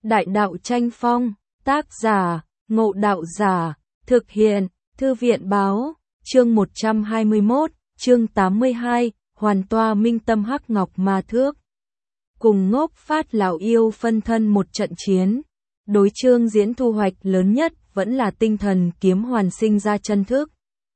Đại đạo tranh phong, tác giả, Ngộ Đạo Giả, thực hiện, Thư viện báo, chương 121, chương 82, hoàn toa minh tâm hắc ngọc ma thước. Cùng Ngốc Phát lão yêu phân thân một trận chiến, đối Trương Diễn thu hoạch lớn nhất vẫn là tinh thần kiếm hoàn sinh ra chân thức.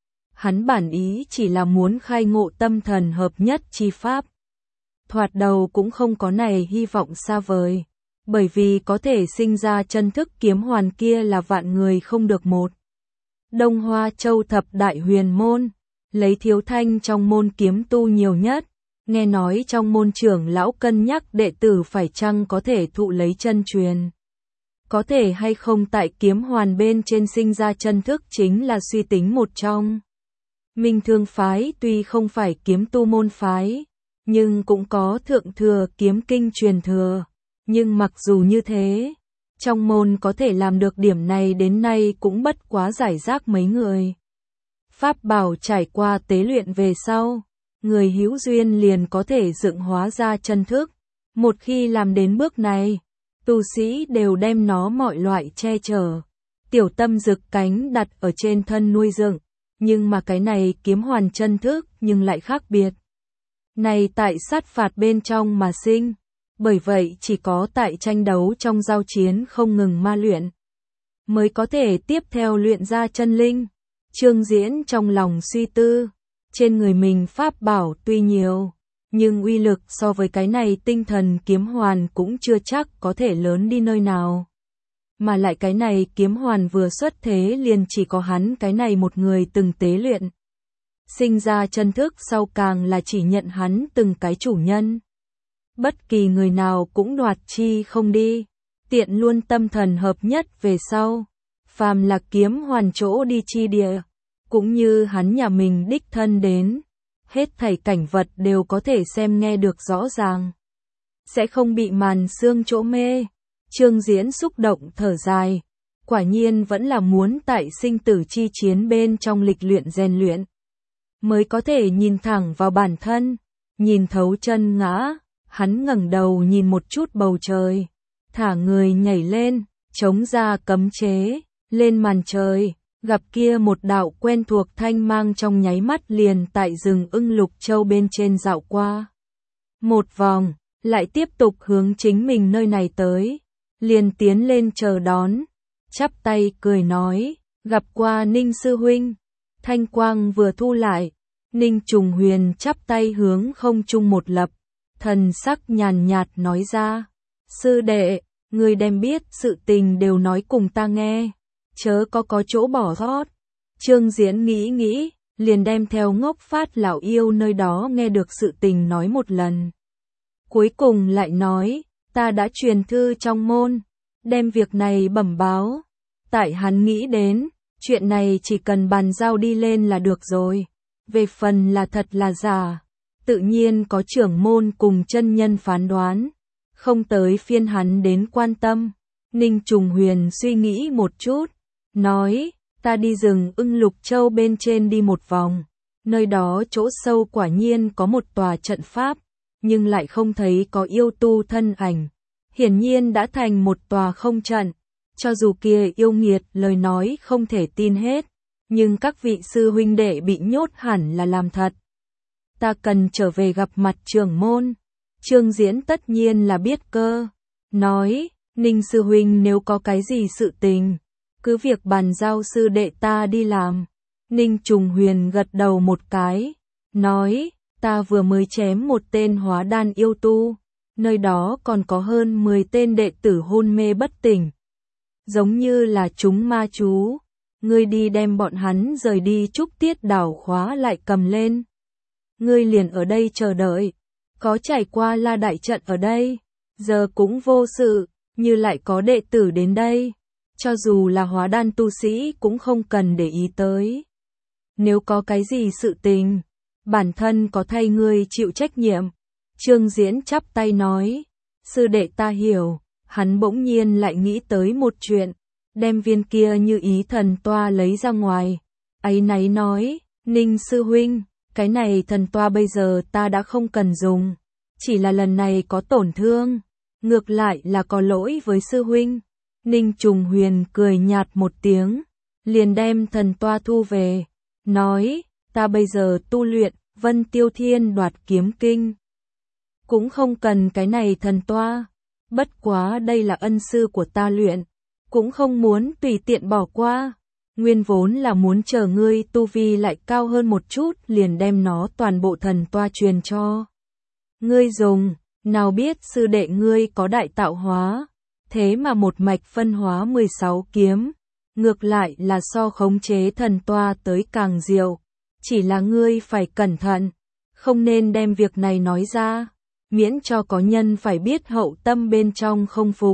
Hắn bản ý chỉ là muốn khai ngộ tâm thần hợp nhất chi pháp. Thoạt đầu cũng không có này hy vọng xa vời, bởi vì có thể sinh ra chân thức kiếm hoàn kia là vạn người không được một. Đông Hoa Châu thập đại huyền môn, lấy Thiếu Thanh trong môn kiếm tu nhiều nhất, nghe nói trong môn trưởng lão cân nhắc đệ tử phải chăng có thể thụ lấy chân truyền. Có thể hay không tại kiếm hoàn bên trên sinh ra chân thức chính là suy tính một trong. Minh Thương phái tuy không phải kiếm tu môn phái, nhưng cũng có thượng thừa kiếm kinh truyền thừa. Nhưng mặc dù như thế, trong môn có thể làm được điểm này đến nay cũng bất quá giải rác mấy người. Pháp bảo trải qua tế luyện về sau, người hữu duyên liền có thể dựng hóa ra chân thức. Một khi làm đến bước này, tu sĩ đều đem nó mọi loại che chở. Tiểu tâm rực cánh đặt ở trên thân nuôi dựng, nhưng mà cái này kiếm hoàn chân thức nhưng lại khác biệt. Này tại sát phạt bên trong mà sinh. Bởi vậy chỉ có tại tranh đấu trong giao chiến không ngừng ma luyện, mới có thể tiếp theo luyện ra chân linh. Trương Diễn trong lòng suy tư, trên người mình pháp bảo tuy nhiều, nhưng uy lực so với cái này tinh thần kiếm hoàn cũng chưa chắc có thể lớn đi nơi nào. Mà lại cái này kiếm hoàn vừa xuất thế liền chỉ có hắn cái này một người từng tế luyện. Sinh ra chân thức sau càng là chỉ nhận hắn từng cái chủ nhân. Bất kỳ người nào cũng đoạt chi không đi, tiện luôn tâm thần hợp nhất về sau. Phàm là kiếm hoàn chỗ đi chi địa, cũng như hắn nhà mình đích thân đến, hết thảy cảnh vật đều có thể xem nghe được rõ ràng. Sẽ không bị màn sương chỗ mê. Trương Diễn xúc động thở dài, quả nhiên vẫn là muốn tại sinh tử chi chiến bên trong lịch luyện rèn luyện, mới có thể nhìn thẳng vào bản thân, nhìn thấu chân ngã. Hắn ngẩng đầu nhìn một chút bầu trời, thả người nhảy lên, chống ra cấm chế, lên màn trời, gặp kia một đạo quen thuộc thanh mang trong nháy mắt liền tại rừng ưng lục châu bên trên dạo qua. Một vòng, lại tiếp tục hướng chính mình nơi này tới, liền tiến lên chờ đón, chắp tay cười nói, gặp qua Ninh sư huynh. Thanh quang vừa thu lại, Ninh Trùng Huyền chắp tay hướng không trung một lập. Thần sắc nhàn nhạt nói ra, sư đệ, người đem biết sự tình đều nói cùng ta nghe, chớ có chỗ bỏ sót. Trương Diễn nghĩ, liền đem theo Ngốc Phát lão yêu nơi đó nghe được sự tình nói một lần. Cuối cùng lại nói, ta đã truyền thư trong môn, đem việc này bẩm báo. Tại hắn nghĩ đến, chuyện này chỉ cần bàn giao đi lên là được rồi, về phần là thật là giả, tự nhiên có trưởng môn cùng chân nhân phán đoán, không tới phiên hắn đến quan tâm. Ninh Trùng Huyền suy nghĩ một chút, nói, ta đi rừng ưng lục châu bên trên đi một vòng, nơi đó chỗ sâu quả nhiên có một tòa trận pháp, nhưng lại không thấy có yêu tu thân ảnh, hiển nhiên đã thành một tòa không trận. Cho dù kia yêu nghiệt lời nói không thể tin hết, nhưng các vị sư huynh đệ bị nhốt hẳn là làm thật. Ta cần trở về gặp mặt trưởng môn. Trương Diễn tất nhiên là biết cơ, nói, Ninh sư huynh nếu có cái gì sự tình, cứ việc bàn giao sư đệ ta đi làm. Ninh Trùng Huyền gật đầu một cái, nói, ta vừa mới chém một tên hóa đan yêu tu, nơi đó còn có hơn 10 tên đệ tử hôn mê bất tỉnh, giống như là chúng ma chú, ngươi đi đem bọn hắn rời đi Trúc Tiết đảo khóa lại cầm lên. Ngươi liền ở đây chờ đợi, có trải qua La đại trận ở đây, giờ cũng vô sự, như lại có đệ tử đến đây, cho dù là hóa đan tu sĩ cũng không cần để ý tới. Nếu có cái gì sự tình, bản thân có thay ngươi chịu trách nhiệm. Trương Diễn chắp tay nói, sư đệ ta hiểu. Hắn bỗng nhiên lại nghĩ tới một chuyện, đem viên kia như ý thần toa lấy ra ngoài, áy náy nói, Ninh sư huynh, cái này thần toa bây giờ ta đã không cần dùng, chỉ là lần này có tổn thương, ngược lại là có lỗi với sư huynh. Ninh Trùng Huyền cười nhạt một tiếng, liền đem thần toa thu về, nói, ta bây giờ tu luyện Vân Tiêu Thiên Đoạt Kiếm Kinh, cũng không cần cái này thần toa, bất quá đây là ân sư của ta luyện, cũng không muốn tùy tiện bỏ qua. Nguyên vốn là muốn chờ ngươi tu vi lại cao hơn một chút liền đem nó toàn bộ thần toa truyền cho ngươi dùng, nào biết sư đệ ngươi có đại tạo hóa, thế mà một mạch phân hóa 16 kiếm, ngược lại là so khống chế thần toa tới càng diệu, chỉ là ngươi phải cẩn thận, không nên đem việc này nói ra, miễn cho có nhân phải biết hậu tâm bên trong không phục,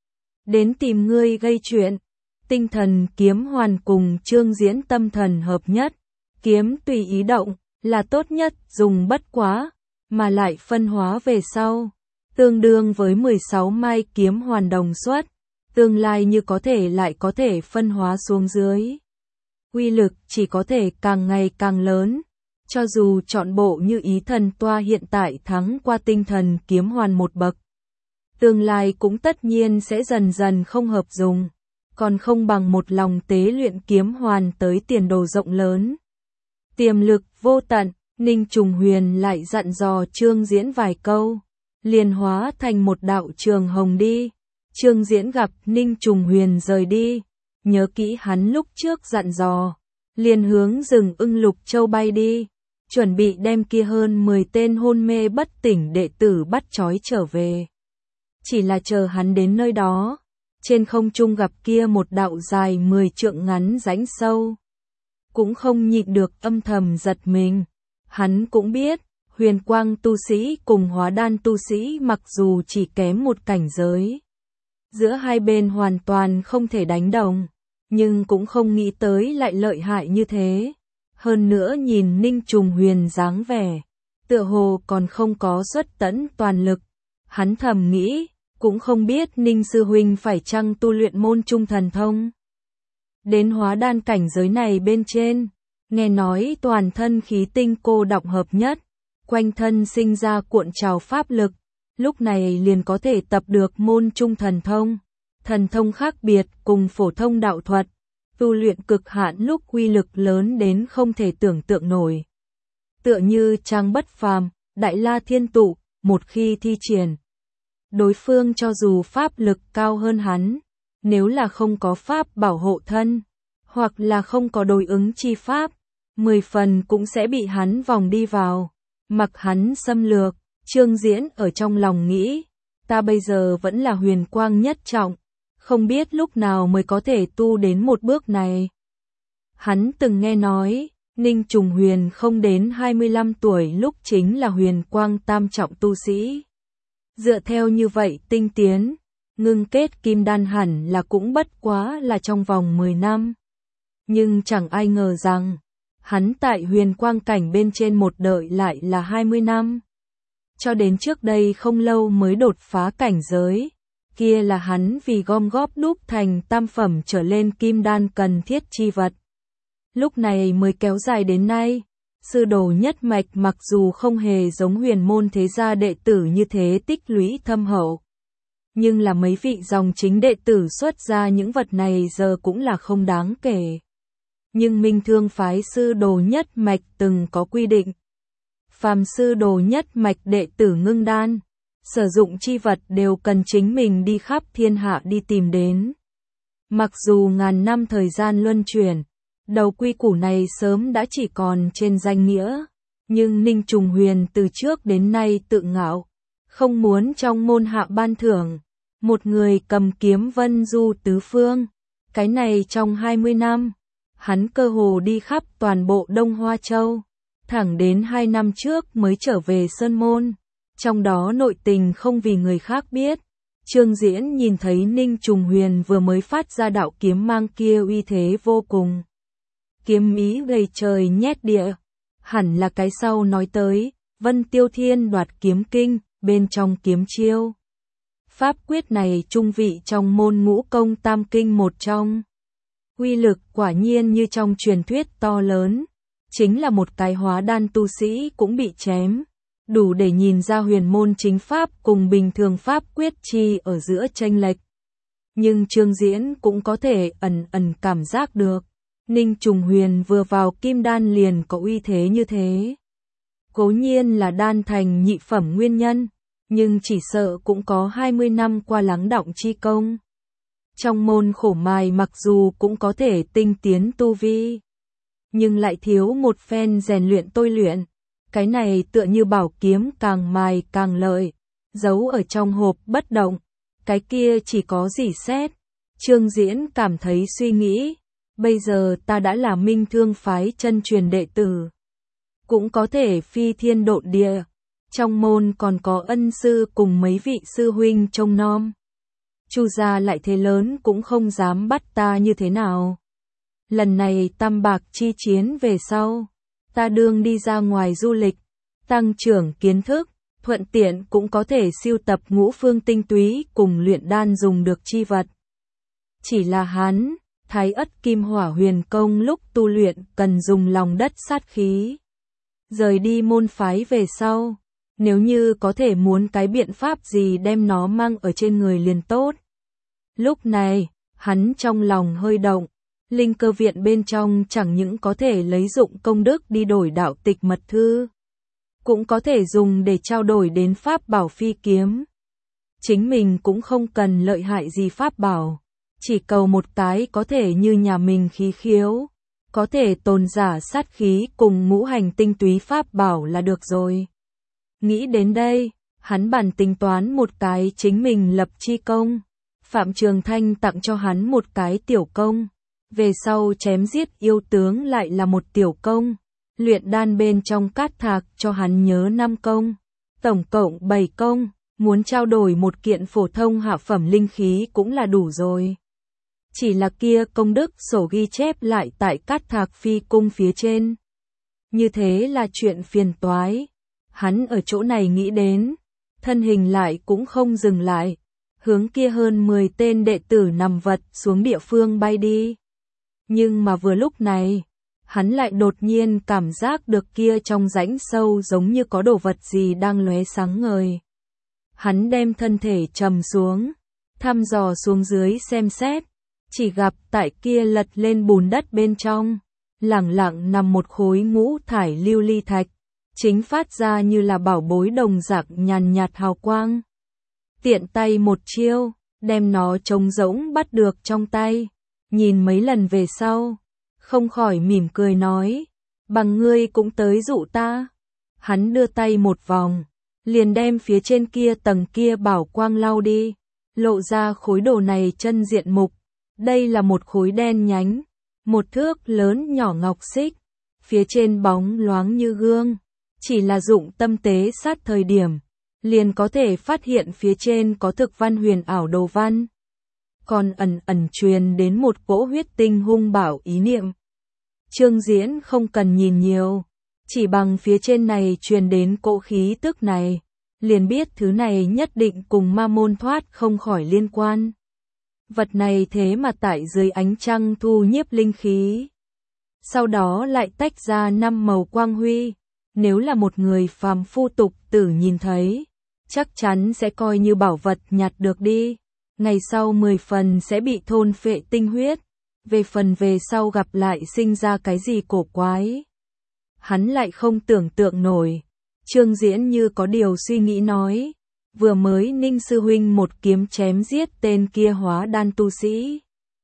đến tìm ngươi gây chuyện. Tinh thần kiếm hoàn cùng Trương Diễn tâm thần hợp nhất, kiếm tùy ý động, là tốt nhất dùng bất quá, mà lại phân hóa về sau, tương đương với 16 mai kiếm hoàn đồng xuất, tương lai như có thể lại có thể phân hóa xuống dưới. Uy lực chỉ có thể càng ngày càng lớn, cho dù chọn bộ như ý thần toa hiện tại thắng qua tinh thần kiếm hoàn một bậc, tương lai cũng tất nhiên sẽ dần dần không hợp dùng, còn không bằng một lòng tế luyện kiếm hoàn tới tiền đồ rộng lớn. Tiềm lực vô tận, Ninh Trùng Huyền lại dặn dò Trương Diễn vài câu, liền hóa thành một đạo trường hồng đi. Trương Diễn gặp Ninh Trùng Huyền rời đi, nhớ kỹ hắn lúc trước dặn dò, liền hướng rừng Ưng Lục Châu bay đi, chuẩn bị đem kia hơn 10 tên hôn mê bất tỉnh đệ tử bắt trói trở về. Chỉ là chờ hắn đến nơi đó, trên không trung gặp kia một đạo dài 10 trượng ngắn rãnh sâu, cũng không nhịn được âm thầm giật mình. Hắn cũng biết, huyền quang tu sĩ cùng hóa đan tu sĩ mặc dù chỉ kém một cảnh giới, giữa hai bên hoàn toàn không thể đánh đồng, nhưng cũng không nghĩ tới lại lợi hại như thế. Hơn nữa nhìn Ninh Trùng Huyền dáng vẻ, tựa hồ còn không có xuất tẫn toàn lực, hắn thầm nghĩ, cũng không biết Ninh sư huynh phải chăng tu luyện môn trung thần thông. Đến hóa đan cảnh giới này bên trên, nghe nói toàn thân khí tinh cô đọng hợp nhất, quanh thân sinh ra cuộn trào pháp lực, lúc này liền có thể tập được môn trung thần thông. Thần thông khác biệt cùng phổ thông đạo thuật, tu luyện cực hạn lúc uy lực lớn đến không thể tưởng tượng nổi. Tựa như Trang Bất Phàm, Đại La Thiên Tụ, một khi thi triển, đối phương cho dù pháp lực cao hơn hắn, nếu là không có pháp bảo hộ thân, hoặc là không có đối ứng chi pháp, 10 phần cũng sẽ bị hắn vòng đi vào, mặc hắn xâm lược. Trương Diễn ở trong lòng nghĩ, ta bây giờ vẫn là huyền quang nhất trọng, không biết lúc nào mới có thể tu đến một bước này. Hắn từng nghe nói, Ninh Trùng Huyền không đến 25 tuổi lúc chính là huyền quang tam trọng tu sĩ. Dựa theo như vậy tinh tiến, ngưng kết kim đan hẳn là cũng bất quá là trong vòng 10 năm. Nhưng chẳng ai ngờ rằng, hắn tại huyền quang cảnh bên trên một đợi lại là 20 năm. Cho đến trước đây không lâu mới đột phá cảnh giới, kia là hắn vì gom góp đúc thành tam phẩm trở lên kim đan cần thiết chi vật. Lúc này mới kéo dài đến nay, sư đồ nhất mạch mặc dù không hề giống huyền môn thế gia đệ tử như thế tích lũy thâm hậu, nhưng là mấy vị dòng chính đệ tử xuất ra những vật này giờ cũng là không đáng kể. Nhưng Minh Thương phái sư đồ nhất mạch từng có quy định, phàm sư đồ nhất mạch đệ tử ngưng đan, sử dụng chi vật đều cần chính mình đi khắp thiên hạ đi tìm đến. Mặc dù ngàn năm thời gian luân chuyển, đầu quy củ này sớm đã chỉ còn trên danh nghĩa, nhưng Ninh Trùng Huyền từ trước đến nay tự ngạo, không muốn trong môn hạ ban thưởng, một người cầm kiếm vân du tứ phương. Cái này trong 20 năm, hắn cơ hồ đi khắp toàn bộ Đông Hoa Châu, thẳng đến 2 năm trước mới trở về Sơn Môn, trong đó nội tình không vì người khác biết. Trương Diễn nhìn thấy Ninh Trùng Huyền vừa mới phát ra đạo kiếm mang kia uy thế vô cùng. Kiếm ý gầy trời nhét địa, hẳn là cái sau nói tới, Vân Tiêu Thiên Đoạt Kiếm Kinh, bên trong kiếm chiêu. Pháp quyết này trung vị trong môn ngũ công tam kinh một trong. Uy lực quả nhiên như trong truyền thuyết to lớn, chính là một cái hóa đan tu sĩ cũng bị chém. đủ để nhìn ra huyền môn chính pháp cùng bình thường pháp quyết chi ở giữa chênh lệch. Nhưng Trương Diễn cũng có thể ẩn ẩn cảm giác được, Ninh Trùng Huyền vừa vào kim đan liền có uy thế như thế. Cố nhiên là đan thành nhị phẩm nguyên nhân, nhưng chỉ sợ cũng có 20 năm qua lắng đọng chi công. Trong môn khổ mài mặc dù cũng có thể tinh tiến tu vi, nhưng lại thiếu một phen rèn luyện tôi luyện. Cái này tựa như bảo kiếm càng mài càng lợi, giấu ở trong hộp bất động, cái kia chỉ có rỉ sét. Trương Diễn cảm thấy suy nghĩ, bây giờ ta đã là Minh Thương phái chân truyền đệ tử, cũng có thể phi thiên độn địa, trong môn còn có ân sư cùng mấy vị sư huynh trông nom. Chu gia lại thế lớn cũng không dám bắt ta như thế nào. Lần này tam bạc chi chiến về sau, ta đương đi ra ngoài du lịch, tăng trưởng kiến thức, thuận tiện cũng có thể siêu tập ngũ phương tinh túy cùng luyện đan dùng được chi vật. Chỉ là hắn, Thái Ất Kim Hỏa Huyền Công lúc tu luyện cần dùng lòng đất sát khí. Rời đi môn phái về sau, nếu như có thể muốn cái biện pháp gì đem nó mang ở trên người liền tốt. Lúc này, hắn trong lòng hơi động, linh cơ viện bên trong chẳng những có thể lấy dụng công đức đi đổi đạo tịch mật thư, cũng có thể dùng để trao đổi đến pháp bảo phi kiếm. Chính mình cũng không cần lợi hại gì pháp bảo, chỉ cầu một cái có thể như nhà mình khí khiếu, có thể tồn giả sát khí cùng ngũ hành tinh túy pháp bảo là được rồi. Nghĩ đến đây, hắn bản tính toán một cái chính mình lập chi công. Phạm Trường Thanh tặng cho hắn một cái tiểu công, về sau chém giết yêu tướng lại là một tiểu công, luyện đan bên trong cát thạc cho hắn nhớ 5 công, tổng cộng 7 công, muốn trao đổi một kiện phổ thông hạ phẩm linh khí cũng là đủ rồi. Chỉ là kia công đức sổ ghi chép lại tại cát thạc phi cung phía trên. Như thế là chuyện phiền toái. Hắn ở chỗ này nghĩ đến, thân hình lại cũng không dừng lại, hướng kia hơn 10 tên đệ tử nằm vật xuống địa phương bay đi. Nhưng mà vừa lúc này, hắn lại đột nhiên cảm giác được kia trong rãnh sâu giống như có đồ vật gì đang lóe sáng ngời. Hắn đem thân thể trầm xuống, thăm dò xuống dưới xem xét, chỉ gặp tại kia lật lên bùn đất bên trong, lẳng lặng nằm một khối ngũ thải lưu ly thạch, chính phát ra như là bảo bối đồng dạng nhàn nhạt hào quang. Tiện tay một chiêu, đem nó trống rỗng bắt được trong tay, nhìn mấy lần về sau, không khỏi mỉm cười nói, bằng ngươi cũng tới dụ ta. Hắn đưa tay một vòng, liền đem phía trên kia tầng kia bảo quang lau đi, lộ ra khối đồ này chân diện mục. Đây là một khối đen nhánh, một thước lớn nhỏ ngọc xích, phía trên bóng loáng như gương, chỉ là dụng tâm tế sát thời điểm, liền có thể phát hiện phía trên có thực văn huyền ảo đồ văn. Còn ẩn ẩn truyền đến một cỗ huyết tinh hung bạo ý niệm. Trương Diễn không cần nhìn nhiều, chỉ bằng phía trên này truyền đến cỗ khí tức này, liền biết thứ này nhất định cùng ma môn thoát không khỏi liên quan. Vật này thế mà tại dưới ánh trăng thu nhiếp linh khí, sau đó lại tách ra 5 màu quang huy, nếu là một người phàm phu tục tử nhìn thấy, chắc chắn sẽ coi như bảo vật nhặt được đi, ngày sau 10 phần sẽ bị thôn phệ tinh huyết, về phần về sau gặp lại sinh ra cái gì cổ quái. Hắn lại không tưởng tượng nổi. Trương Diễn như có điều suy nghĩ nói, vừa mới Ninh sư huynh một kiếm chém giết tên kia hóa đan tu sĩ.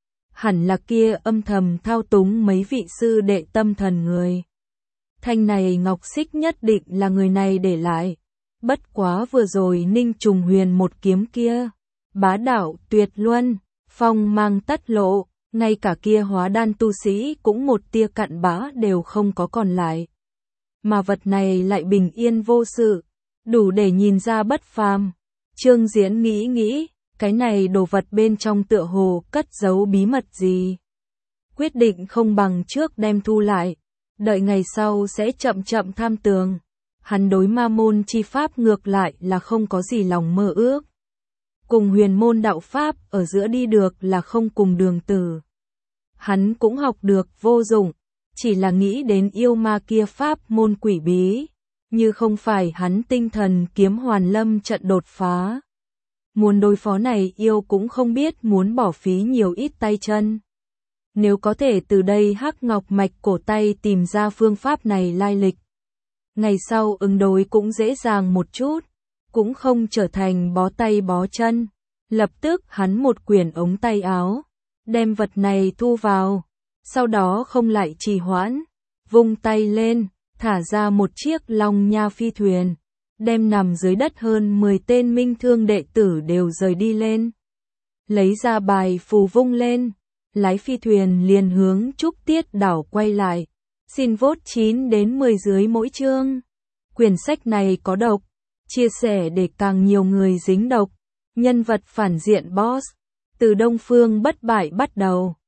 Hẳn là kia âm thầm thao túng mấy vị sư đệ tâm thần người. Thanh này ngọc xích nhất định là người này để lại. Bất quá vừa rồi Ninh Trùng Huyền một kiếm kia, bá đạo tuyệt luân, phong mang tất lộ, ngay cả kia hóa đan tu sĩ cũng một tia cặn bã đều không có còn lại. Mà vật này lại bình yên vô sự, đủ để nhìn ra bất phàm. Trương Diễn nghĩ, cái này đồ vật bên trong tựa hồ cất giấu bí mật gì. Quyết định không bằng trước đem thu lại, đợi ngày sau sẽ chậm chậm tham tường. Hắn đối ma môn chi pháp ngược lại là không có gì lòng mơ ước. Cùng huyền môn đạo pháp ở giữa đi được là không cùng đường tử. Hắn cũng học được vô dụng, chỉ là nghĩ đến yêu ma kia pháp môn quỷ bí, như không phải hắn tinh thần kiếm hoàn lâm trận đột phá. Muốn đối phó này yêu cũng không biết muốn bỏ phí nhiều ít tay chân. Nếu có thể từ đây Hắc Ngọc Mạch cổ tay tìm ra phương pháp này lai lịch. Ngày sau ứng đối cũng dễ dàng một chút, cũng không trở thành bó tay bó chân. Lập tức hắn một quyển ống tay áo, đem vật này thu vào, sau đó không lại trì hoãn, vung tay lên, thả ra một chiếc long nha phi thuyền, đem nằm dưới đất hơn 10 tên minh thương đệ tử đều rời đi lên. Lấy ra bài phù vung lên, lái phi thuyền liền hướng Trúc Tiết đảo quay lại. Xin vote 9 đến 10 dưới mỗi chương. Quyển sách này có độc, chia sẻ để càng nhiều người dính độc. Nhân vật phản diện boss, từ Đông Phương bất bại bắt đầu.